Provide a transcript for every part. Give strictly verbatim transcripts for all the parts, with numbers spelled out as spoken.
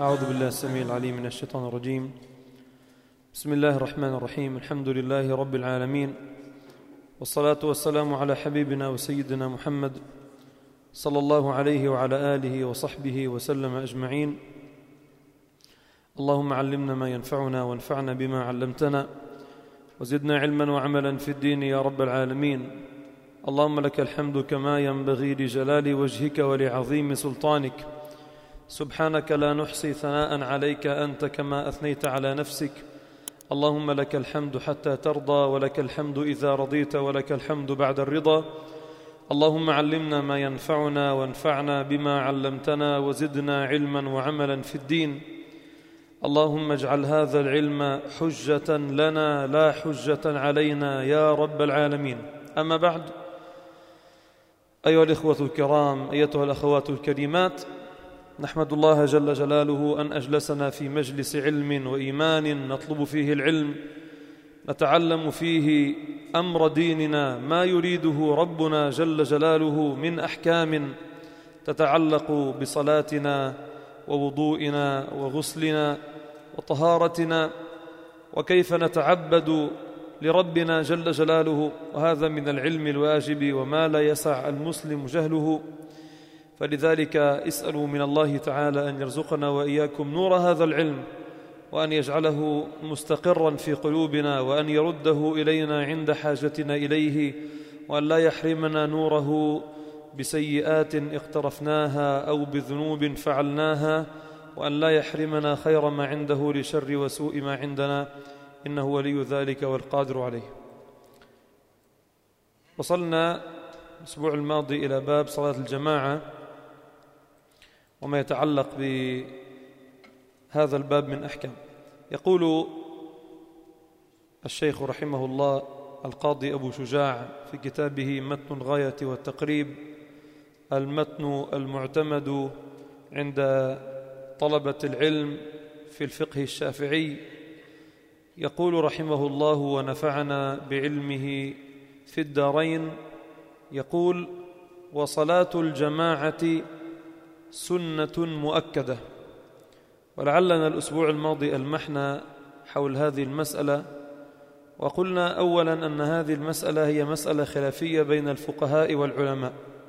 أعوذ بالله السميع العليم من الشيطان الرجيم. بسم الله الرحمن الرحيم. الحمد لله رب العالمين، والصلاة والسلام على حبيبنا وسيدنا محمد صلى الله عليه وعلى آله وصحبه وسلم أجمعين. اللهم علمنا ما ينفعنا وانفعنا بما علمتنا، وزدنا علما وعملا في الدين يا رب العالمين. اللهم لك الحمد كما ينبغي لجلال وجهك ولعظيم سلطانك. سبحانك لا نحصي ثناء عليك أنت كما أثنيت على نفسك. اللهم لك الحمد حتى ترضى، ولك الحمد إذا رضيت، ولك الحمد بعد الرضا. اللهم علمنا ما ينفعنا وانفعنا بما علمتنا، وزدنا علما وعملا في الدين. اللهم اجعل هذا العلم حجة لنا لا حجة علينا يا رب العالمين. أما بعد، أيها الإخوة الكرام، أيتها الأخوات الكريمات، نحمد الله جل جلاله أن أجلسنا في مجلس علم وإيمان نطلب فيه العلم، نتعلم فيه أمر ديننا، ما يريده ربنا جل جلاله من أحكام تتعلق بصلاتنا ووضوئنا وغسلنا وطهارتنا، وكيف نتعبد لربنا جل جلاله، وهذا من العلم الواجب وما لا يسع المسلم جهله. فلذلك اسألوا من الله تعالى أن يرزقنا وإياكم نور هذا العلم، وأن يجعله مستقرا في قلوبنا، وأن يرده إلينا عند حاجتنا إليه، وأن لا يحرمنا نوره بسيئات اقترفناها أو بذنوب فعلناها، وأن لا يحرمنا خير ما عنده لشر وسوء ما عندنا، إنه ولي ذلك والقادر عليه. وصلنا الأسبوع الماضي إلى باب صلاة الجماعة وما يتعلق بهذا الباب من أحكام. يقول الشيخ رحمه الله القاضي أبو شجاع في كتابه متن الغاية والتقريب، المتن المعتمد عند طلبة العلم في الفقه الشافعي، يقول رحمه الله ونفعنا بعلمه في الدارين، يقول: وصلاة الجماعة سنة مؤكدة. ولعلنا الأسبوع الماضي ألمحنا حول هذه المسألة، وقلنا أولا أن هذه المسألة هي مسألة خلافية بين الفقهاء والعلماء.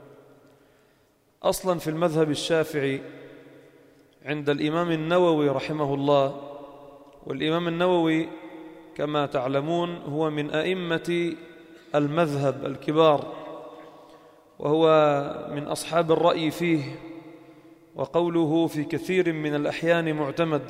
أصلا في المذهب الشافعي عند الإمام النووي رحمه الله، والإمام النووي كما تعلمون هو من أئمة المذهب الكبار، وهو من أصحاب الرأي فيه، وقوله في كثير من الأحيان معتمد.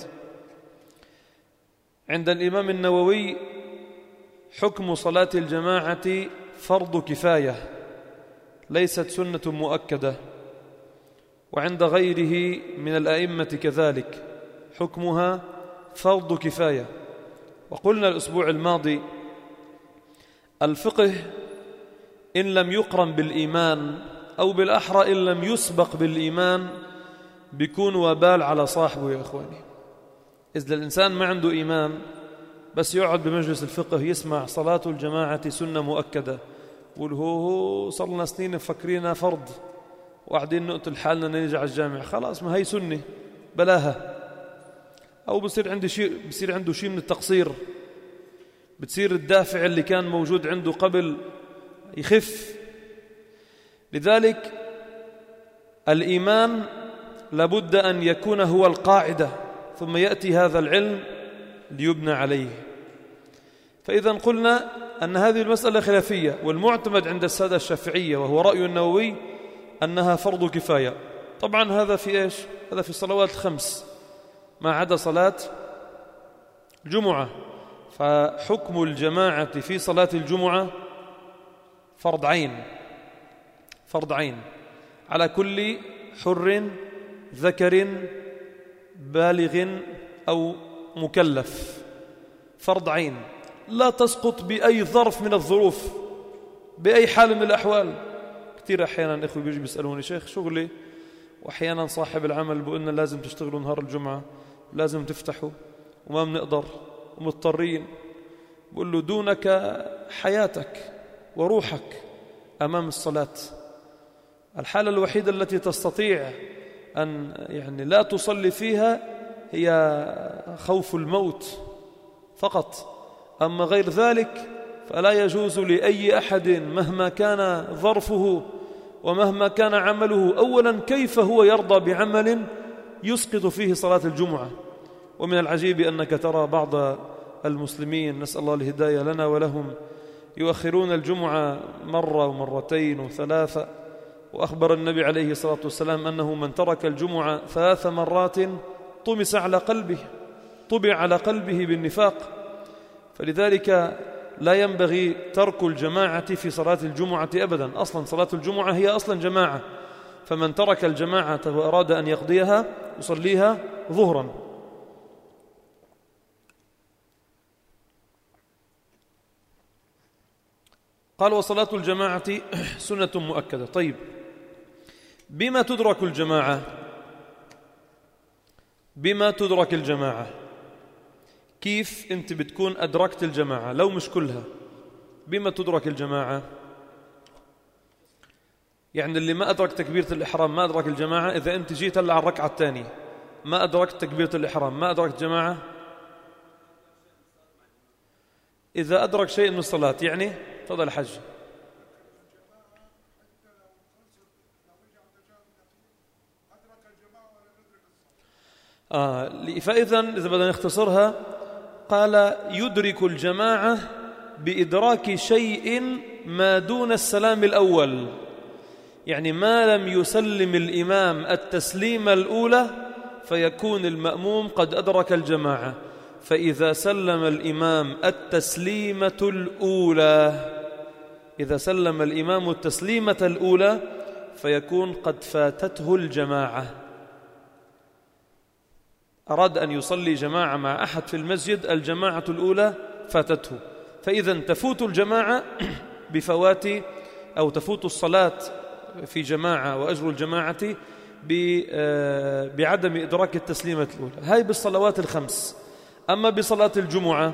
عند الإمام النووي حكم صلاة الجماعة فرض كفاية، ليست سنة مؤكدة، وعند غيره من الأئمة كذلك حكمها فرض كفاية. وقلنا الأسبوع الماضي: الفقه إن لم يقرن بالإيمان، أو بالأحرى إن لم يسبق بالإيمان، بيكون وبال على صاحبه يا إخواني. إذا الإنسان ما عنده إيمان بس يقعد بمجلس الفقه يسمع صلاة الجماعة سنة مؤكدة، يقول هو هو صلنا سنين مفكرينها فرض، وقاعدين نقتل حالنا نرجع الجامع، خلاص ما هي سنة بلاها. أو بصير عنده شيء بصير عنده شيء من التقصير، بتصير الدافع اللي كان موجود عنده قبل يخف. لذلك الإيمان لابد أن يكون هو القاعدة، ثم يأتي هذا العلم ليبنى عليه. فإذا قلنا أن هذه المسألة خلافية، والمعتمد عند السادة الشافعية وهو رأي النووي أنها فرض كفاية. طبعا هذا في إيش؟ هذا في الصلوات الخمس ما عدا صلاة الجمعة. فحكم الجماعة في صلاة الجمعة فرض عين، فرض عين على كل حر ذكر بالغ أو مكلف، فرض عين لا تسقط بأي ظرف من الظروف، بأي حال من الأحوال. كثير أحيانا إخوة بيجي بيسألوني: شيخ شغلي، وأحيانا صاحب العمل بيقولنا لازم تشتغلوا نهار الجمعة، لازم تفتحوا، وما بنقدر ومضطرين. بقول له: دونك حياتك وروحك أمام الصلاة. الحالة الوحيدة التي تستطيع أن يعني لا تصلي فيها هي خوف الموت فقط، أما غير ذلك فلا يجوز لأي أحد مهما كان ظرفه ومهما كان عمله. أولا كيف هو يرضى بعمل يسقط فيه صلاة الجمعة؟ ومن العجيب أنك ترى بعض المسلمين، نسأل الله الهداية لنا ولهم، يؤخرون الجمعة مرة ومرتين وثلاثة، وأخبر النبي عليه الصلاة والسلام أنه من ترك الجمعة ثلاث مرات طمس على قلبه، طبع على قلبه بالنفاق. فلذلك لا ينبغي ترك الجماعة في صلاة الجمعة أبدا. أصلا صلاة الجمعة هي أصلا جماعة، فمن ترك الجماعة وأراد أن يقضيها يصليها ظهرا. قال وصلاة الجماعة سنة مؤكدة. طيب بما تدرك الجماعة؟ بما تدرك الجماعة؟ كيف أنت بتكون أدركت الجماعة لو مش كلها؟ بما تدرك الجماعة؟ يعني اللي ما أدرك تكبيرة الإحرام ما أدرك الجماعة. إذا أنت جيت هلا على الركعة الثانية ما أدركت تكبيرة الإحرام ما أدركت جماعة. إذا أدرك شيء من الصلاة يعني تفضل حج. آه فإذا إذا بدنا نختصرها قال يدرك الجماعة بإدراك شيء ما دون السلام الأول، يعني ما لم يسلم الإمام التسليم الأولى فيكون المأموم قد أدرك الجماعة. فإذا سلم الإمام التسليمة الأولى إذا سلم الإمام التسليمة الأولى فيكون قد فاتته الجماعة. أراد أن يصلي جماعة مع أحد في المسجد، الجماعة الأولى فاتته، فإذا تفوت الجماعة بفوات أو تفوت الصلاة في جماعة وأجر الجماعة بعدم إدراك التسليمة الأولى. هاي بالصلوات الخمس. أما بصلاة الجمعة،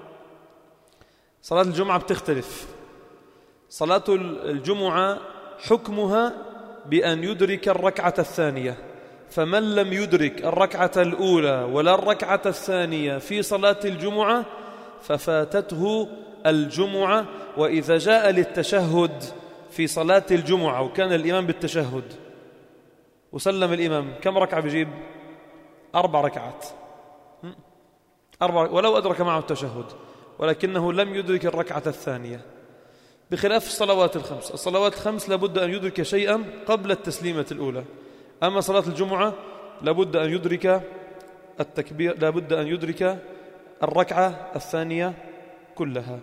صلاة الجمعة بتختلف. صلاة الجمعة حكمها بأن يدرك الركعة الثانية، فمن لم يدرك الركعة الأولى ولا الركعة الثانية في صلاة الجمعة ففاتته الجمعة. وإذا جاء للتشهد في صلاة الجمعة وكان الإمام بالتشهد وسلم الإمام، كم ركعة بيجيب؟ أربع ركعات أربع، ولو أدرك معه التشهد ولكنه لم يدرك الركعة الثانية، بخلاف الصلوات الخمس. الصلوات الخمس لابد أن يدرك شيئا قبل التسليمة الأولى. أما صلاة الجمعة لابد أن يدرك التكبير، لابد أن يدرك الركعة الثانية كلها.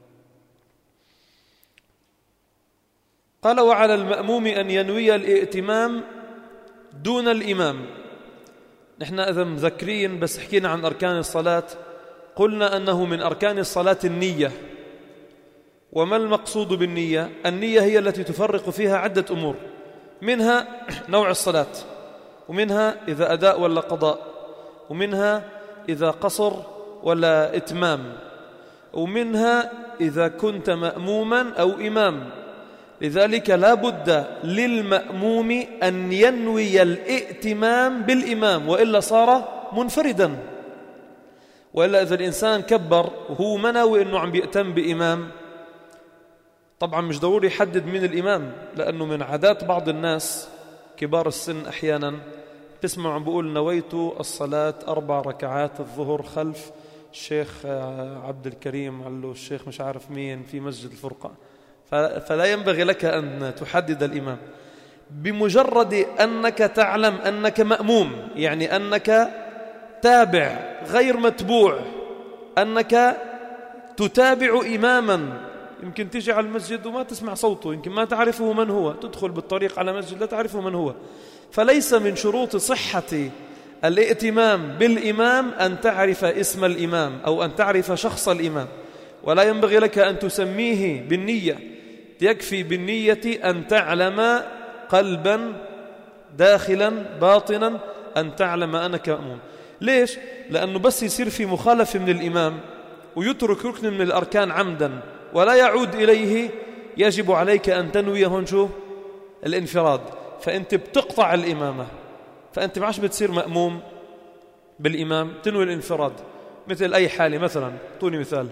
قال وعلى المأموم أن ينوي الائتمام دون الإمام. نحن إذا مذكرين بس حكينا عن أركان الصلاة، قلنا أنه من أركان الصلاة النية. وما المقصود بالنية؟ النية هي التي تفرق فيها عدة أمور، منها نوع الصلاة، ومنها إذا أداء ولا قضاء، ومنها إذا قصر ولا إتمام، ومنها إذا كنت مأموما أو إمام. لذلك لا بد للمأموم أن ينوي الائتمام بالإمام، وإلا صار منفردا. وإلا إذا الإنسان كبر وهو منوي أنه عم بيأتم بإمام، طبعا مش ضروري يحدد من الإمام، لأنه من عادات بعض الناس كبار السن أحيانا تسمع عم بقول نويت الصلاة أربع ركعات الظهر خلف الشيخ عبد الكريم، قال له الشيخ مش عارف مين في مسجد الفرقة. فلا ينبغي لك أن تحدد الإمام. بمجرد أنك تعلم أنك مأموم، يعني أنك تابع غير متبوع، أنك تتابع إماما، يمكن تيجي على المسجد وما تسمع صوته، يمكن ما تعرفه من هو، تدخل بالطريق على مسجد لا تعرفه من هو. فليس من شروط صحة الائتمام بالإمام أن تعرف اسم الإمام أو أن تعرف شخص الإمام، ولا ينبغي لك أن تسميه بالنية. يكفي بالنية أن تعلم قلبا داخلا باطنا أن تعلم أنك مأموم. ليش؟ لأنه بس يصير في مخالفة من الإمام ويترك ركن من الأركان عمدا ولا يعود إليه، يجب عليك أن تنوي هون شو؟ الانفراد. فأنت بتقطع الإمامة، فأنت معش بتصير مأموم، بالإمام تنوي الانفراد، مثل أي حالة. مثلا طوني مثال،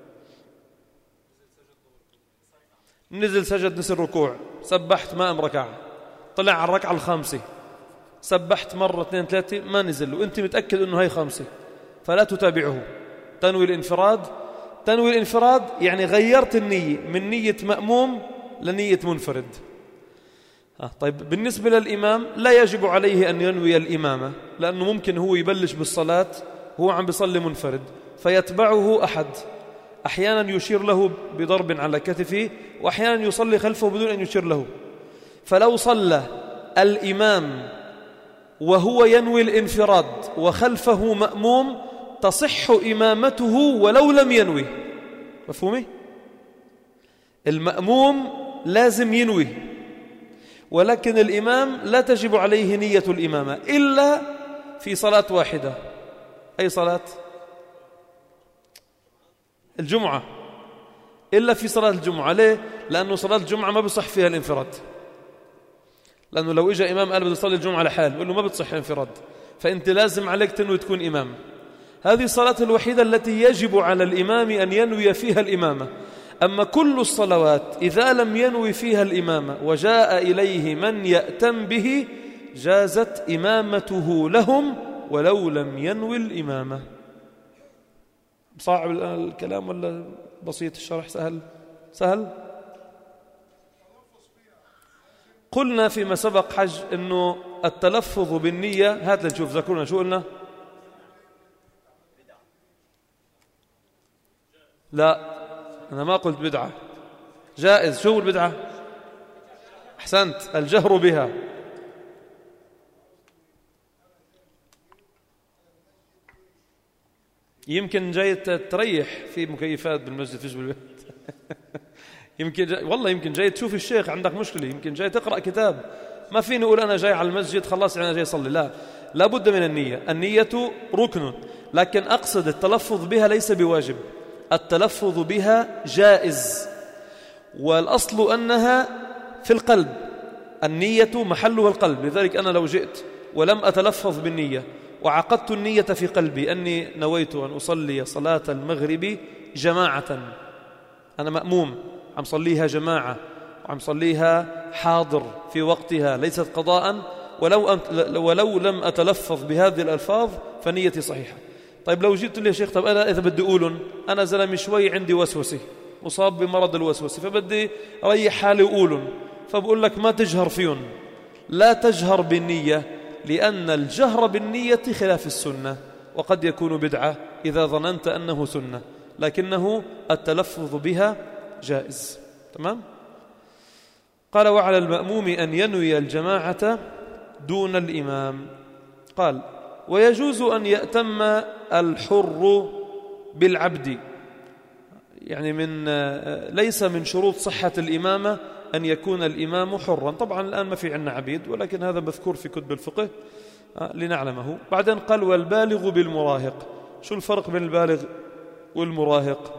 نزل سجد نسي الركوع، سبحت ما قام ركع، طلع على الركعة الخامسة، سبحت مرة اثنين ثلاثة ما نزل، وأنت متأكد أنه هي خامسة، فلا تتابعه، تنوي الانفراد. تنوي الانفراد يعني غيرت النية من نية مأموم لنية منفرد. آه طيب بالنسبة للإمام لا يجب عليه أن ينوي الإمامة، لأنه ممكن هو يبلش بالصلاة هو عم بيصلي منفرد فيتبعه أحد، أحيانا يشير له بضرب على كتفه، وأحيانا يصلي خلفه بدون أن يشير له. فلو صلى الإمام وهو ينوي الانفراد وخلفه مأموم تصح إمامته ولو لم ينوي. مفهومي؟ المأموم لازم ينوي، ولكن الإمام لا تجب عليه نية الإمامة إلا في صلاة واحدة. أي صلاة؟ الجمعة. إلا في صلاة الجمعة. ليه؟ لأنه صلاة الجمعة ما بصح فيها الانفراد، لأنه لو إجا إمام قال بده يصلي الجمعة لحال يقول له ما بتصح الانفراد، فأنت لازم عليك تنوي تكون إمام. هذه الصلاة الوحيدة التي يجب على الإمام أن ينوي فيها الإمامة. أما كل الصلوات إذا لم ينوي فيها الإمامة وجاء إليه من يأتم به جازت إمامته لهم ولو لم ينوي الإمامة. صعب الكلام ولا بسيط الشرح؟ سهل سهل. قلنا فيما سبق حج أنه التلفظ بالنية، هات لنشوف ذكرنا شو قلنا. لا أنا ما قلت بدعة، جائز. شو البدعة؟ أحسنت، الجهر بها. يمكن جاي تريح في مكيفات بالمسجد فيش بالبيت يمكن جاي والله يمكن جاي تشوف الشيخ عندك مشكلة، يمكن جاي تقرأ كتاب. ما فيني أقول أنا جاي على المسجد خلاص أنا جاي أصلي، لا، لابد من النية. النية ركن، لكن أقصد التلفظ بها ليس بواجب، التلفظ بها جائز، والأصل أنها في القلب، النية محلها القلب. لذلك أنا لو جئت ولم أتلفظ بالنية وعقدت النية في قلبي أني نويت أن أصلي صلاة المغرب جماعة، أنا مأموم عم صليها جماعة وعم صليها حاضر في وقتها ليست قضاء، ولو, ولو لم أتلفظ بهذه الألفاظ فنيتي صحيحة. طيب لو جئت لي يا شيخ طب أنا إذا بدي أقولن أنا زلمي شوي عندي وسوسة، مصاب بمرض الوسوسة، فبدي أريح حالي وأقولن، فبقول لك ما تجهر فيهم، لا تجهر بالنية، لأن الجهر بالنية خلاف السنة، وقد يكون بدعة إذا ظننت أنه سنة، لكنه التلفظ بها جائز. تمام؟ قال وعلى المأموم أن ينوي الجماعة دون الإمام. قال ويجوز أن يأتم الحر بالعبد، يعني من ليس من شروط صحة الإمامة أن يكون الإمام حرا. طبعا الآن ما في عنا عبيد، ولكن هذا مذكور في كتب الفقه لنعلمه. بعدين قال والبالغ بالمراهق. شو الفرق بين البالغ والمراهق؟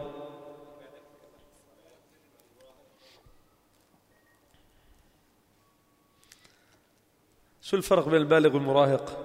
شو الفرق بين البالغ والمراهق؟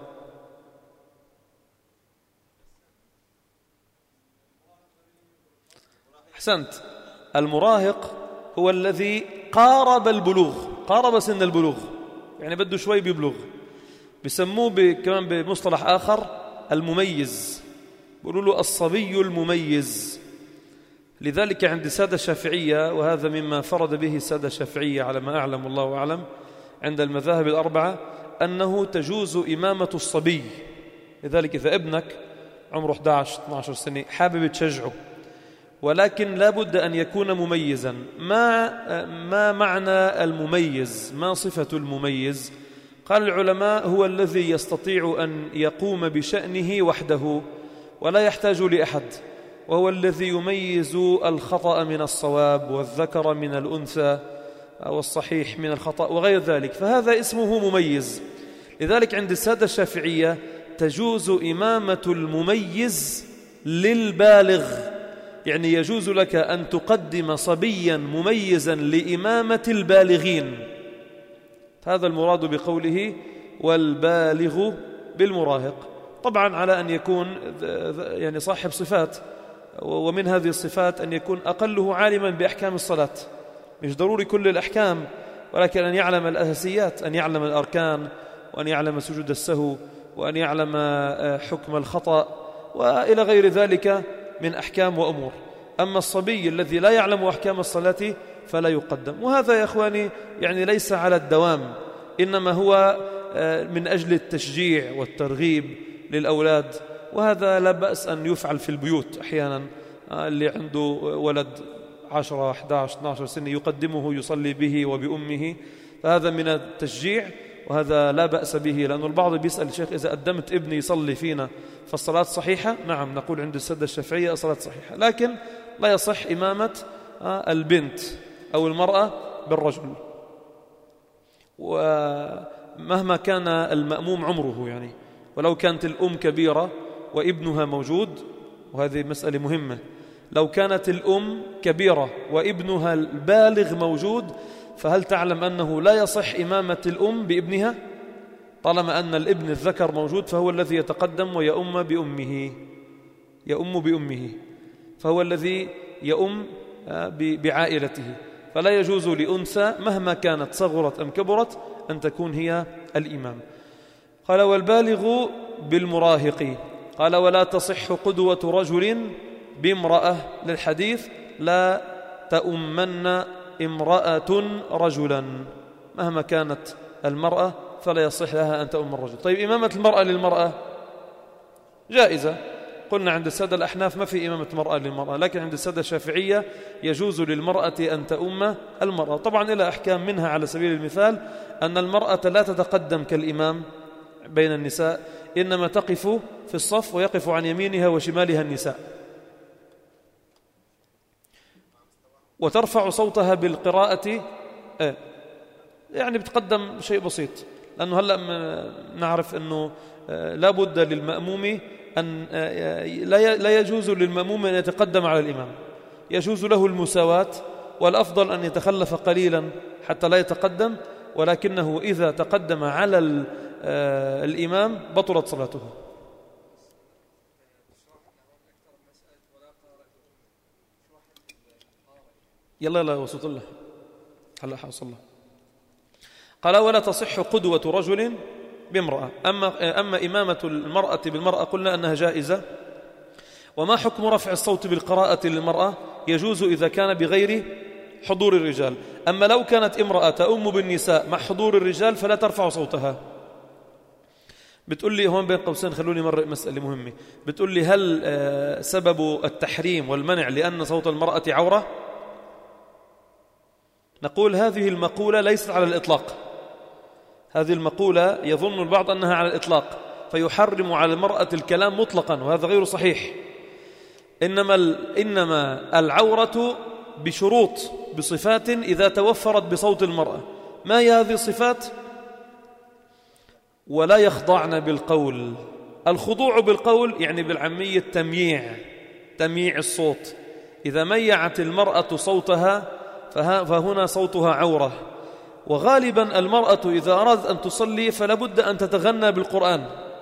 أحسنت، المراهق هو الذي قارب البلوغ، قارب سن البلوغ، يعني بده شوي بيبلغ، بسموه كمان بمصطلح آخر المميز، بيقولوا له الصبي المميز. لذلك عند السادة الشافعية، وهذا مما فرد به السادة الشافعية على ما أعلم الله أعلم عند المذاهب الأربعة، أنه تجوز إمامة الصبي. لذلك إذا ابنك عمره أحد عشر اثني عشر سنة حابب تشجعه، ولكن لا بد أن يكون مميزا. ما ما معنى المميز؟ ما صفة المميز؟ قال العلماء هو الذي يستطيع أن يقوم بشأنه وحده ولا يحتاج لأحد، وهو الذي يميز الخطأ من الصواب والذكر من الأنثى والصحيح من الخطأ وغير ذلك، فهذا اسمه مميز. لذلك عند السادة الشافعية تجوز إمامة المميز للبالغ، يعني يجوز لك أن تقدم صبيا مميزا لإمامة البالغين. هذا المراد بقوله والبالغ بالمراهق. طبعا على أن يكون يعني صاحب صفات، ومن هذه الصفات أن يكون أقله عالما بأحكام الصلاة، مش ضروري كل الأحكام، ولكن أن يعلم الأساسيات، أن يعلم الأركان، وأن يعلم سجود السهو، وأن يعلم حكم الخطأ، وإلى غير ذلك من أحكام وأمور. أما الصبي الذي لا يعلم أحكام الصلاة فلا يقدم. وهذا يا إخواني يعني ليس على الدوام، إنما هو من أجل التشجيع والترغيب للأولاد، وهذا لا بأس أن يفعل في البيوت أحيانا. اللي عنده ولد عشرة أحد عشر اثني عشر سنة يقدمه يصلي به وبأمه، فهذا من التشجيع، وهذا لا بأس به. لأن البعض بيسأل الشيخ إذا قدمت ابني يصلي فينا فالصلاة صحيحة؟ نعم، نقول عند السادة الشافعية الصلاة صحيحة، لكن لا يصح إمامة البنت أو المرأة بالرجل، ومهما كان المأموم عمره يعني. ولو كانت الأم كبيرة وابنها موجود، وهذه مسألة مهمة، لو كانت الأم كبيرة وابنها البالغ موجود، فهل تعلم أنه لا يصح إمامة الأم بابنها؟ طالما أن الابن الذكر موجود فهو الذي يتقدم ويؤم بأمه، يؤم بأمه، فهو الذي يؤم بعائلته، فلا يجوز لأنثى مهما كانت صغرت أم كبرت أن تكون هي الإمام. قال والبالغ بالمراهق. قال ولا تصح قدوة رجل بامرأة، للحديث لا تؤمن امرأة رجلا، مهما كانت المرأة فلا يصح لها أن تؤم الرجل. طيب إمامة المرأة للمرأة جائزة، قلنا عند السادة الأحناف ما في إمامة مرأة للمرأة، لكن عند السادة الشافعية يجوز للمرأة أن تؤم المرأة. طبعا إلى أحكام، منها على سبيل المثال أن المرأة لا تتقدم كالإمام بين النساء، إنما تقف في الصف ويقف عن يمينها وشمالها النساء، وترفع صوتها بالقراءة، يعني بتقدم شيء بسيط، لأنه هلأ نعرف أنه لا بد للمأموم أن لا يجوز للمأموم أن يتقدم على الإمام، يجوز له المساواة، والأفضل أن يتخلف قليلا حتى لا يتقدم، ولكنه إذا تقدم على الإمام بطلت صلاته. يلا يلا وصلت الله هلا حصل الله. قال ولا تصح قدوة رجل بامرأة. أما, أما إمامة المرأة بالمرأة قلنا أنها جائزة. وما حكم رفع الصوت بالقراءة للمرأة؟ يجوز إذا كان بغير حضور الرجال. أما لو كانت امرأة تؤم بالنساء مع حضور الرجال فلا ترفع صوتها. بتقول لي هون بين قوسين، خلوني مرة مسألة مهمة، بتقول لي هل سبب التحريم والمنع لأن صوت المرأة عورة؟ نقول هذه المقولة ليست على الإطلاق. هذه المقولة يظن البعض أنها على الإطلاق فيحرم على المرأة الكلام مطلقا، وهذا غير صحيح. إنما, إنما العورة بشروط، بصفات إذا توفرت بصوت المرأة. ما هي هذه الصفات؟ ولا يخضعن بالقول. الخضوع بالقول يعني بالعامية تمييع، تمييع الصوت. إذا ميعت المرأة صوتها فهنا صوتها عورة. وغالبا المرأة إذا أرادت أن تصلي فلا بد أن تتغنى بالقرآن،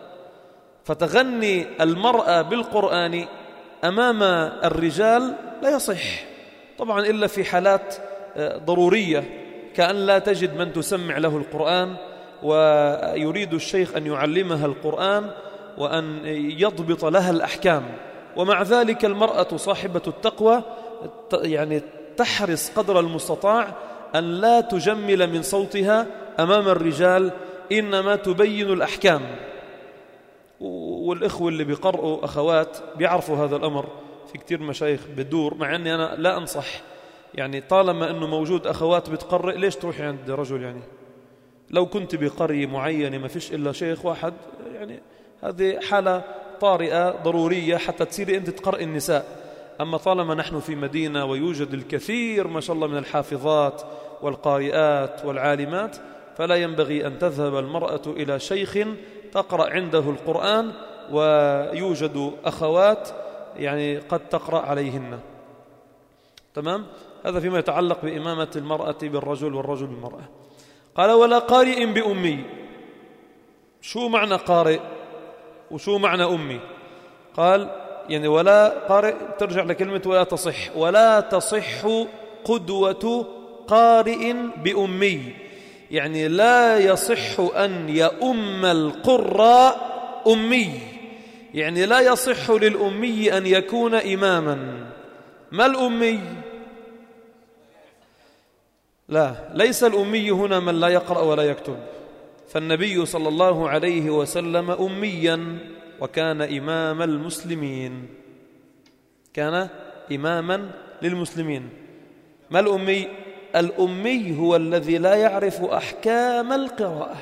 فتغني المرأة بالقرآن أمام الرجال لا يصح طبعا إلا في حالات ضرورية، كأن لا تجد من تسمع له القرآن ويريد الشيخ أن يعلمها القرآن وأن يضبط لها الأحكام. ومع ذلك المرأة صاحبة التقوى يعني تحرص قدر المستطاع أن لا تجمل من صوتها أمام الرجال، إنما تبين الأحكام. والإخوة اللي بيقرأوا أخوات بيعرفوا هذا الأمر، في كتير مشايخ بدور، مع أني أنا لا أنصح، يعني طالما أنه موجود أخوات بتقرأ ليش تروحي عند رجل؟ يعني لو كنت بقرية معينة ما فيش إلا شيخ واحد، يعني هذه حالة طارئة ضرورية حتى تصيري أنت تقرأ النساء. أما طالما نحن في مدينة ويوجد الكثير ما شاء الله من الحافظات والقارئات والعالمات، فلا ينبغي أن تذهب المرأة إلى شيخ تقرأ عنده القرآن، ويوجد أخوات يعني قد تقرأ عليهن. تمام؟ هذا فيما يتعلق بإمامة المرأة بالرجل والرجل بالمرأة. قال ولا قارئ بأمي. شو معنى قارئ؟ وشو معنى أمي؟ قال يعني ولا قارئ، ترجع لكلمة ولا تصح، ولا تصح قدوة قارئ بأمي، يعني لا يصح أن يؤم القراء أمي، يعني لا يصح للأمي أن يكون إماما. ما الأمي؟ لا، ليس الأمي هنا من لا يقرأ ولا يكتب، فالنبي صلى الله عليه وسلم أميا وكان إمام المسلمين، كان إماما للمسلمين. ما الأمي؟ الأمي هو الذي لا يعرف أحكام القراءة،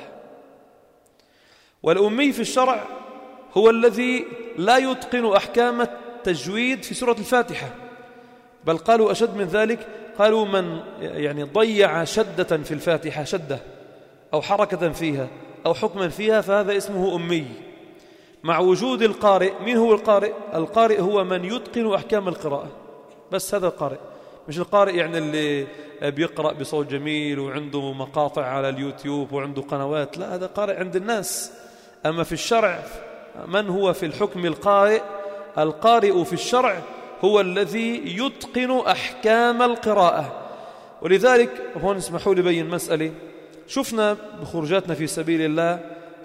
والأمي في الشرع هو الذي لا يتقن أحكام التجويد في سورة الفاتحة، بل قالوا أشد من ذلك، قالوا من يعني ضيع شدة في الفاتحة، شدة أو حركة فيها أو حكما فيها، فهذا اسمه أمي. مع وجود القارئ، من هو القارئ؟ القارئ هو من يتقن أحكام القراءة، بس هذا القارئ، مش القارئ يعني اللي بيقرأ بصوت جميل وعنده مقاطع على اليوتيوب وعنده قنوات، لا، هذا قارئ عند الناس. أما في الشرع من هو في الحكم القارئ؟ القارئ في الشرع هو الذي يتقن أحكام القراءة. ولذلك هون اسمحوا لي بين مسألة، شفنا بخروجاتنا في سبيل الله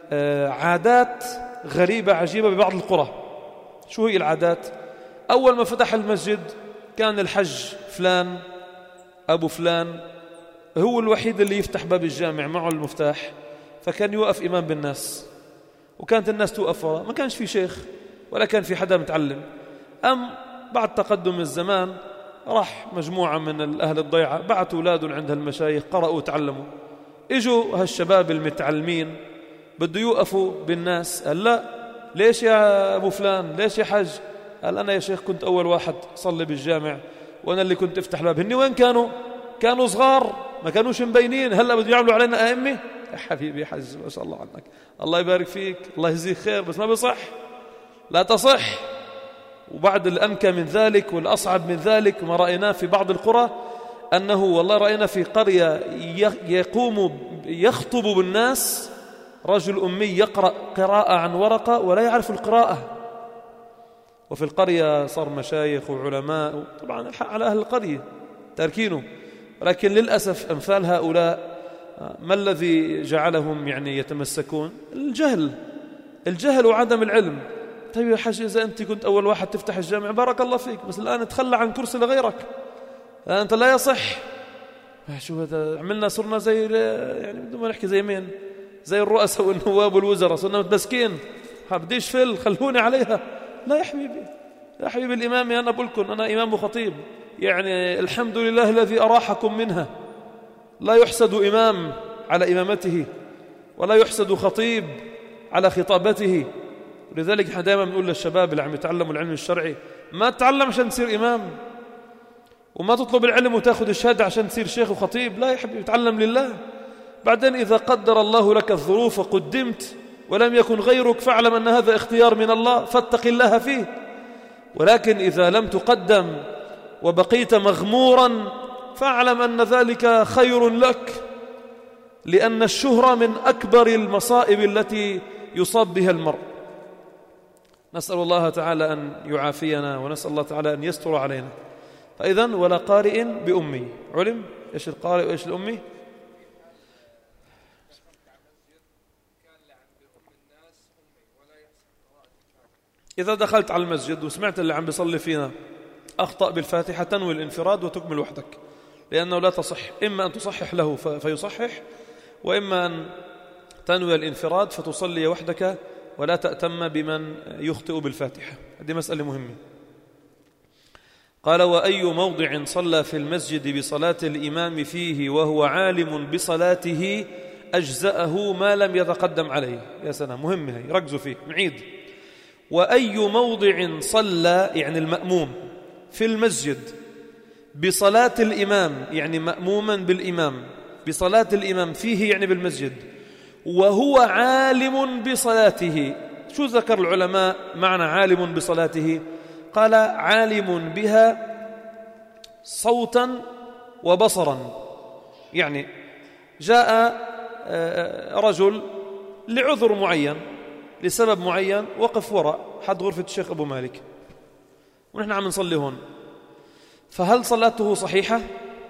عادات غريبة عجيبة ببعض القرى. شو هي العادات؟ أول ما فتح المسجد كان الحج فلان أبو فلان هو الوحيد اللي يفتح باب الجامع، معه المفتاح، فكان يوقف إمام بالناس، وكانت الناس توقف وراه، ما كانش في شيخ ولا كان في حدا متعلم. أم بعد تقدم الزمان راح مجموعة من أهل الضيعة بعتوا أولادهم عند هالمشايخ، قرأوا وتعلموا، إجوا هالشباب المتعلمين بده يوقفوا بالناس، قال لا، ليش يا أبو فلان، ليش يا حج؟ قال أنا يا شيخ كنت أول واحد صلي بالجامع وأنا اللي كنت افتح الباب. هني وين كانوا؟ كانوا صغار ما كانوش مبينين، هلأ بده يعملوا علينا أئمة؟ يا حبيبي حج ما شاء الله عنك، الله يبارك فيك، الله يجزيك خير، بس ما بصح، لا تصح. وبعد الأنكى من ذلك والأصعب من ذلك ما رأيناه في بعض القرى، أنه والله رأينا في قرية يقوم يخطب بالناس رجل أمي يقرأ قراءة عن ورقة ولا يعرف القراءة، وفي القرية صار مشايخ وعلماء، طبعا على أهل القرية تاركينه، ولكن للأسف أمثال هؤلاء ما الذي جعلهم يعني يتمسكون؟ الجهل، الجهل وعدم العلم. طيب يا حاج إذا أنت كنت أول واحد تفتح الجامع بارك الله فيك، بس الآن تخلى عن كرسي لغيرك، أنت لا يصح. شو هذا؟ عملنا صرنا زي يعني بدون ما نحكي زي مين، زي الرؤساء والنواب والوزراء، صرنا متمسكين، بديش فل خلوني عليها. لا يا حبيبي، يا حبيبي الإمام أنا بقولكم أنا إمام وخطيب، يعني الحمد لله الذي أراحكم منها. لا يحسد إمام على إمامته ولا يحسد خطيب على خطابته. ولذلك احنا دائما بنقول للشباب اللي عم يتعلموا العلم الشرعي ما تتعلم عشان تصير إمام، وما تطلب العلم وتأخذ الشهادة عشان تصير شيخ وخطيب، لا يا حبيبي، تعلم لله. بعدين إذا قدر الله لك الظروف وقدمت ولم يكن غيرك فاعلم أن هذا اختيار من الله فاتق الله فيه. ولكن إذا لم تقدم وبقيت مغمورا فاعلم أن ذلك خير لك، لأن الشهرة من أكبر المصائب التي يصاب بها المرء. نسأل الله تعالى أن يعافينا ونسأل الله تعالى أن يستر علينا. فإذن ولا قارئ بأمي، علم إيش القارئ وإيش الأمي؟ إذا دخلت على المسجد وسمعت اللي عم بيصلي فينا أخطأ بالفاتحة تنوي الانفراد وتكمل وحدك، لأنه لا تصح، إما أن تصحح له فيصحح، وإما أن تنوي الانفراد فتصلي وحدك ولا تأتم بمن يخطئ بالفاتحة. هذه مسألة مهمة. قال وأي موضع صلى في المسجد بصلاة الإمام فيه وهو عالم بصلاته أجزأه ما لم يتقدم عليه. يا سلام، مهمة هي، ركزوا فيه، نعيد. وأي موضع صلى يعني المأموم في المسجد بصلاة الإمام يعني مأموما بالإمام بصلاة الإمام فيه يعني بالمسجد وهو عالم بصلاته. شو ذكر العلماء معنى عالم بصلاته؟ قال عالم بها صوتا وبصرا. يعني جاء رجل لعذر معين لسبب معين وقف وراء حد غرفة الشيخ أبو مالك ونحن عم نصلي هون، فهل صلاته صحيحة؟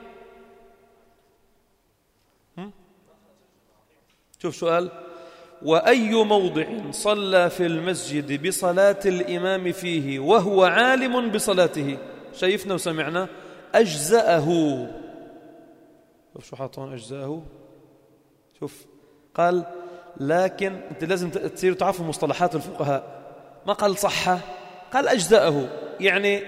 شوف سؤال: وأي موضع صلى في المسجد بصلاة الإمام فيه وهو عالم بصلاته، شايفنا وسمعنا، أجزأه. شوف شو حاطون أجزأه، شوف قال لكن أنت لازم تصير تعرفوا مصطلحات الفقهاء، ما قال صحة، قال أجزأه، يعني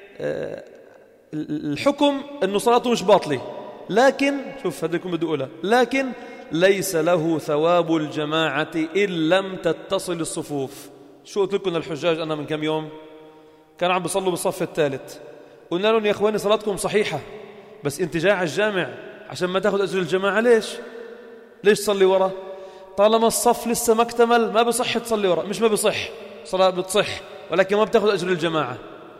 الحكم أنه صلاته مش باطلة، لكن شوف هذا يكون بدي أقولها، لكن ليس له ثواب الجماعة إن لم تتصل الصفوف. شو قلت لكم الحجاج أنا من كم يوم كانوا عم بيصلوا بالصف الثالث، قلنا لهم يا إخواني صلاتكم صحيحة بس أنت جاي على الجامع عشان ما تأخذ أجر الجماعة، ليش ليش تصلي ورا؟ طالما الصف لسه ما اكتمل ما بصح تصلي ورا، مش ما بصح، صلاة بتصح ولكن ما بتأخذ أجر الجماعة.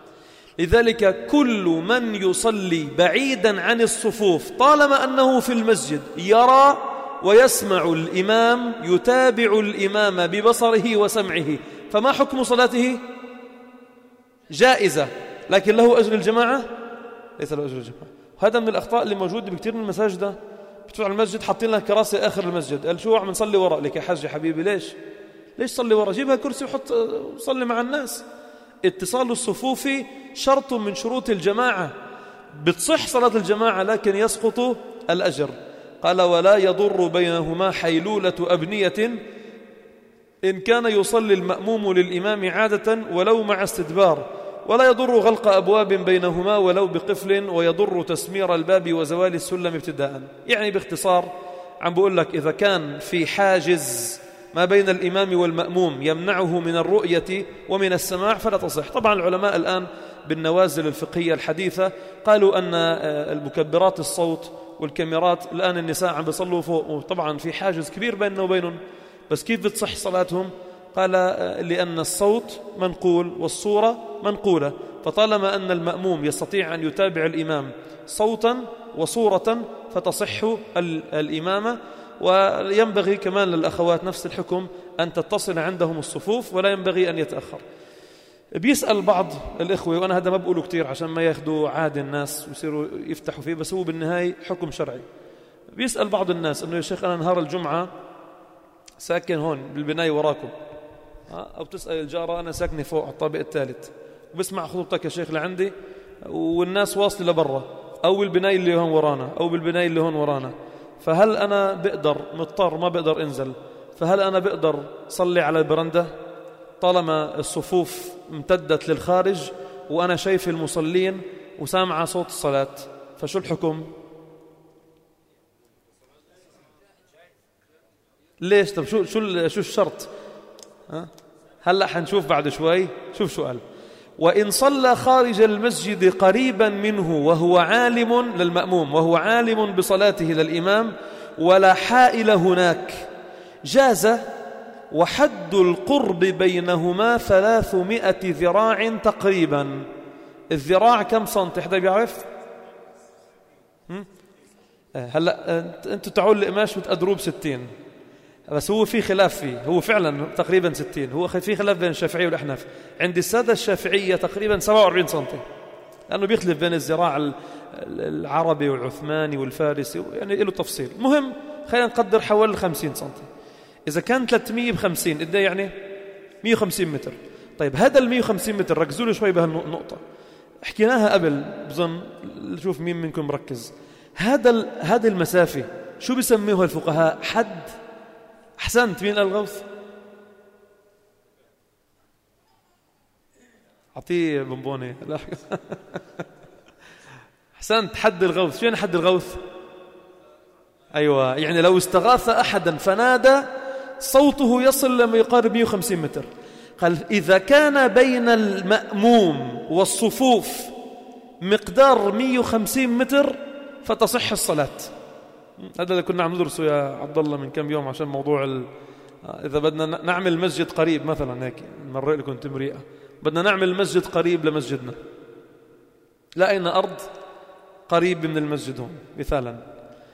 لذلك كل من يصلي بعيدا عن الصفوف طالما أنه في المسجد يرى ويسمع الإمام، يتابع الإمام ببصره وسمعه، فما حكم صلاته؟ جائزة، لكن له أجر الجماعة؟ ليس له أجر الجماعة. هذا من الأخطاء اللي موجودة بكثير من المساجد. بتروح على المسجد حاطين لك كراسي آخر المسجد، قال شو عم نصلي وراء لك يا حاج يا حبيبي، ليش ليش صلي وراء؟ جيبها كرسي وحط صلي مع الناس. اتصال الصفوف شرط من شروط الجماعة، بتصح صلاة الجماعة لكن يسقط الأجر. قال ولا يضر بينهما حيلولة أبنية إن كان يصلي المأموم للإمام عادة ولو مع استدبار، ولا يضر غلق أبواب بينهما ولو بقفل، ويضر تسمير الباب وزوال السلم ابتداء. يعني باختصار عم بقول لك إذا كان في حاجز ما بين الإمام والمأموم يمنعه من الرؤية ومن السماع فلا تصح. طبعا العلماء الآن بالنوازل الفقهية الحديثة قالوا أن المكبرات الصوت والكاميرات الآن النساء عم بيصلوا فوق، وطبعا في حاجز كبير بيننا وبينهم، بس كيف بتصح صلاتهم؟ قال لأن الصوت منقول والصورة منقولة، فطالما أن المأموم يستطيع أن يتابع الإمام صوتا وصورة فتصح الإمامة. وينبغي كمان للأخوات نفس الحكم أن تتصل عندهم الصفوف ولا ينبغي أن يتأخر. بيسأل بعض الإخوة، وأنا هذا ما بقوله كتير عشان ما ياخدوا عاد الناس ويصيروا يفتحوا فيه، بس هو بالنهاية حكم شرعي. بيسأل بعض الناس أنه يا شيخ أنا نهار الجمعة ساكن هون بالبناية وراكم، أو تسأل الجارة أنا ساكنة فوق على الطابق الثالث وبسمع خطبتك يا شيخ لعندي والناس واصلة لبرا، أو بالبناية اللي هون ورانا أو بالبناية اللي هون ورانا، فهل أنا بقدر مضطر ما بقدر انزل، فهل أنا بقدر صلي على البرندة طالما الصفوف امتدت للخارج وأنا شايف المصلين وسامع صوت الصلاة؟ فشو الحكم؟ ليش؟ طب شو شو شو الشرط؟ ها هلا حنشوف بعد شوي. شوف سؤال: وإن صلى خارج المسجد قريبا منه وهو عالم للمأموم وهو عالم بصلاته للإمام ولا حائل هناك جاز، وحد القرب بينهما ثلاثمائة ذراع تقريبا. الذراع كم سنتي حدا بيعرف؟ هلا انتوا تعالوا القماش بتقدروه بستين، بس هو في خلاف فيه، هو فعلا تقريبا ستين، هو في خلاف بين الشافعية والأحناف. عند السادة الشافعية تقريبا سبعة وأربعين سنتي، لأنه بيختلف بين الذراع العربي والعثماني والفارسي، يعني له تفصيل. مهم خلينا نقدر حوالي خمسين سنتي. إذا كان ثلاثمائة بخمسين قد ايه يعني؟ مئة وخمسين متر. طيب هذا ال مئة وخمسين متر ركزوا لي شوي بهالنقطة، حكيناها قبل بظن، شوف مين منكم مركز. هذا هذه المسافة شو بيسميوها الفقهاء؟ حد. أحسنت، مين قال الغوث؟ أعطيه بونبوني. أحسنت، حد الغوث. شو يعني حد الغوث؟ أيوة، يعني لو استغاث أحدا فنادى صوته يصل لما يقارب مئة وخمسين متر. قال إذا كان بين المأموم والصفوف مقدار مئة وخمسين متر فتصح الصلاة. هذا اللي كنا عم ندرسه يا عبد الله من كم يوم عشان موضوع ال... إذا بدنا نعمل مسجد قريب مثلا، هيك مرة لكم تمريئة، بدنا نعمل مسجد قريب لمسجدنا، لقينا أرض قريب من المسجد هون مثالا،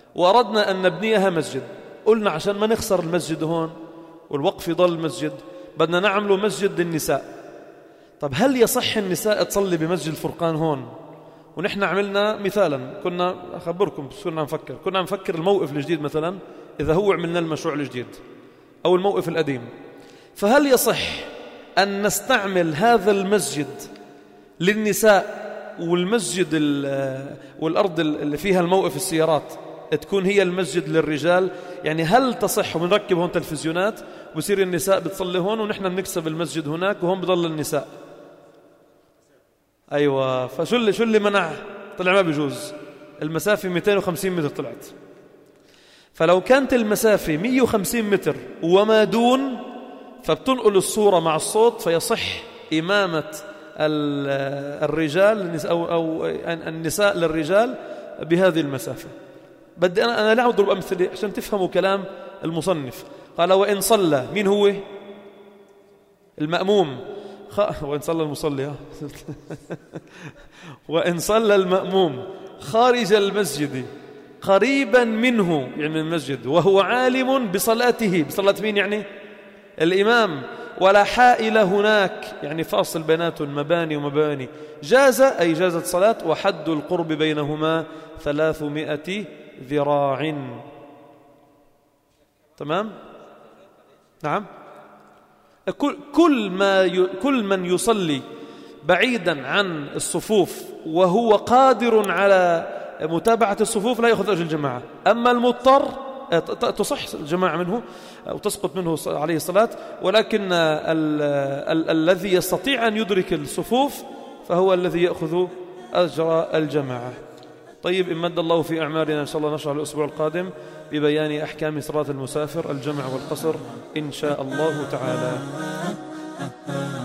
وأردنا أن نبنيها مسجد. قلنا عشان ما نخسر المسجد هون والوقف يضل المسجد، بدنا نعمله مسجد للنساء. طب هل يصح النساء تصلي بمسجد الفرقان هون؟ ونحن عملنا مثالا، كنا أخبركم كنا نفكر كنا نفكر الموقف الجديد مثلا، إذا هو عملنا المشروع الجديد أو الموقف القديم، فهل يصح أن نستعمل هذا المسجد للنساء والمسجد والأرض اللي فيها الموقف السيارات تكون هي المسجد للرجال؟ يعني هل تصح ونركب هون تلفزيونات ويصير النساء بتصلي هون ونحن بنكسب المسجد هناك وهون بضل النساء؟ أيوة. فشو اللي شو اللي منع؟ طلع ما بيجوز، المسافة مئتين وخمسين متر طلعت. فلو كانت المسافة مئة وخمسين متر وما دون فبتنقل الصورة مع الصوت، فيصح إمامة الرجال أو أو النساء للرجال بهذه المسافة. بدي أنا أنا لا أضرب أمثلة عشان تفهموا كلام المصنف. قال وإن صلى، مين هو المأموم؟ خ... وإن صلى المصلي وإن صلى المأموم خارج المسجد قريبا منه، يعني من المسجد، وهو عالم بصلاته، بصلاة مين يعني؟ الإمام، ولا حائل هناك، يعني فاصل بينات مباني ومباني، جاز، أي جازت صلاة، وحد القرب بينهما ثلاثمائة ذراع. تمام؟ نعم. كل كل ما ي... كل من يصلي بعيدا عن الصفوف وهو قادر على متابعة الصفوف لا يأخذ أجر الجماعة. أما المضطر تصح الجماعة منه أو تسقط منه عليه الصلاة، ولكن ال... ال... الذي يستطيع أن يدرك الصفوف فهو الذي يأخذ أجر الجماعة. طيب، إن مد الله في أعمارنا إن شاء الله نشرح الأسبوع القادم ببيان أحكام صلاة المسافر، الجمع والقصر إن شاء الله تعالى.